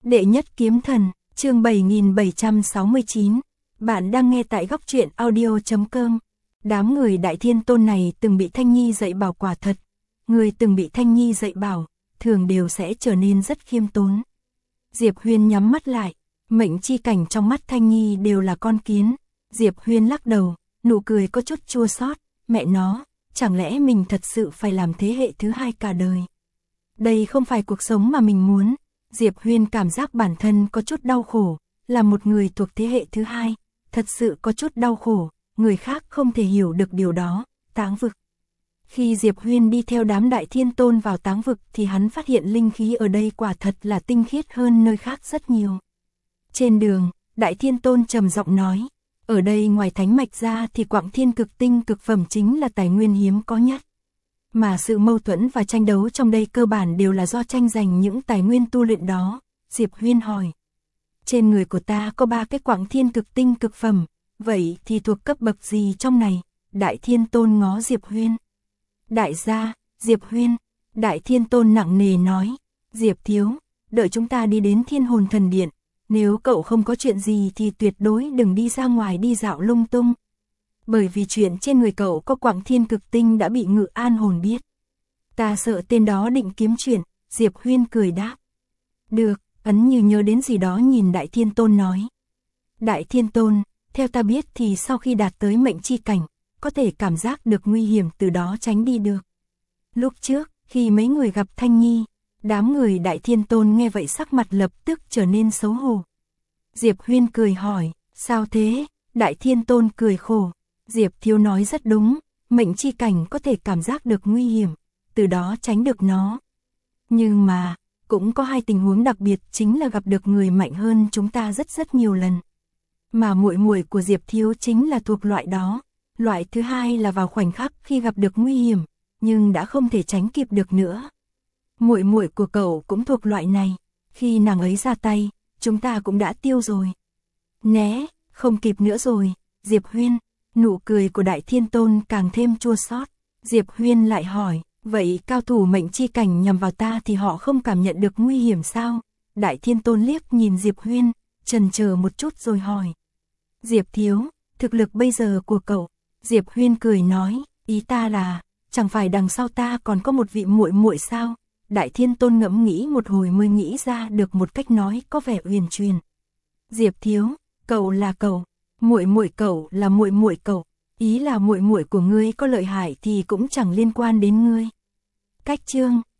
Đệ nhất kiếm thần, chương 7769. Bạn đang nghe tại góc truyện audio.com. Đám người Đại Thiên Tôn này từng bị Thanh Nhi dạy bảo quả thật. Người từng bị Thanh Nhi dạy bảo, thường đều sẽ trở nên rất khiêm tốn. Diệp Huyên nhắm mắt lại, mệnh chi cảnh trong mắt Thanh Nhi đều là con kiến. Diệp Huyên lắc đầu, nụ cười có chút chua xót. Mẹ nó, chẳng lẽ mình thật sự phải làm thế hệ thứ hai cả đời? Đây không phải cuộc sống mà mình muốn. Diệp Huyên cảm giác bản thân có chút đau khổ, là một người thuộc thế hệ thứ hai, thật sự có chút đau khổ, người khác không thể hiểu được điều đó. Táng vực. Khi Diệp Huyên đi theo đám Đại Thiên Tôn vào táng vực thì hắn phát hiện linh khí ở đây quả thật là tinh khiết hơn nơi khác rất nhiều. Trên đường, Đại Thiên Tôn trầm giọng nói, ở đây ngoài thánh mạch ra thì Quặng Thiên cực tinh cực phẩm chính là tài nguyên hiếm có nhất. Mà sự mâu thuẫn và tranh đấu trong đây cơ bản đều là do tranh giành những tài nguyên tu luyện đó. Diệp Huyên hỏi, trên người của ta có 3 cái Quặng Thiên cực tinh cực phẩm, vậy thì thuộc cấp bậc gì trong này? Đại Thiên Tôn ngó Diệp Huyên. Đại gia, Diệp Huyên. Đại Thiên Tôn nặng nề nói, Diệp thiếu, đợi chúng ta đi đến Thiên Hồn Thần Điện, nếu cậu không có chuyện gì thì tuyệt đối đừng đi ra ngoài đi dạo lung tung. Bởi vì chuyện trên người cậu có Quặng Thiên cực tinh đã bị Ngự An Hồn biết. Ta sợ tên đó định kiếm chuyện. Diệp Huyên cười đáp. Được, ấn như nhớ đến gì đó nhìn Đại Thiên Tôn nói. Đại Thiên Tôn, theo ta biết thì sau khi đạt tới mệnh chi cảnh, có thể cảm giác được nguy hiểm từ đó tránh đi được. Lúc trước, khi mấy người gặp Thanh Nhi, đám người Đại Thiên Tôn nghe vậy sắc mặt lập tức trở nên xấu hổ. Diệp Huyên cười hỏi, sao thế? Đại Thiên Tôn cười khổ. Diệp thiếu nói rất đúng, mệnh chi cảnh có thể cảm giác được nguy hiểm, từ đó tránh được nó. Nhưng mà, cũng có 2 tình huống đặc biệt chính là gặp được người mạnh hơn chúng ta rất nhiều lần. Mà muội muội của Diệp thiếu chính là thuộc loại đó. Loại thứ hai là vào khoảnh khắc khi gặp được nguy hiểm, nhưng đã không thể tránh kịp được nữa. Muội muội của cậu cũng thuộc loại này, khi nàng ấy ra tay, chúng ta cũng đã tiêu rồi. Né, không kịp nữa rồi. Diệp Huyên. Nụ cười của Đại Thiên Tôn càng thêm chua xót. Diệp Huyên lại hỏi, vậy cao thủ mệnh chi cảnh nhằm vào ta thì họ không cảm nhận được nguy hiểm sao? Đại Thiên Tôn liếc nhìn Diệp Huyên, chần chờ một chút rồi hỏi. Diệp thiếu, thực lực bây giờ của cậu? Diệp Huyên cười nói, ý ta là, chẳng phải đằng sau ta còn có một vị muội muội sao? Đại Thiên Tôn ngẫm nghĩ một hồi mới nghĩ ra được một cách nói có vẻ uyển chuyển. Diệp thiếu, cậu là cậu. Muội muội cậu là muội muội cậu, ý là muội muội của ngươi có lợi hại thì cũng chẳng liên quan đến ngươi. Cách chương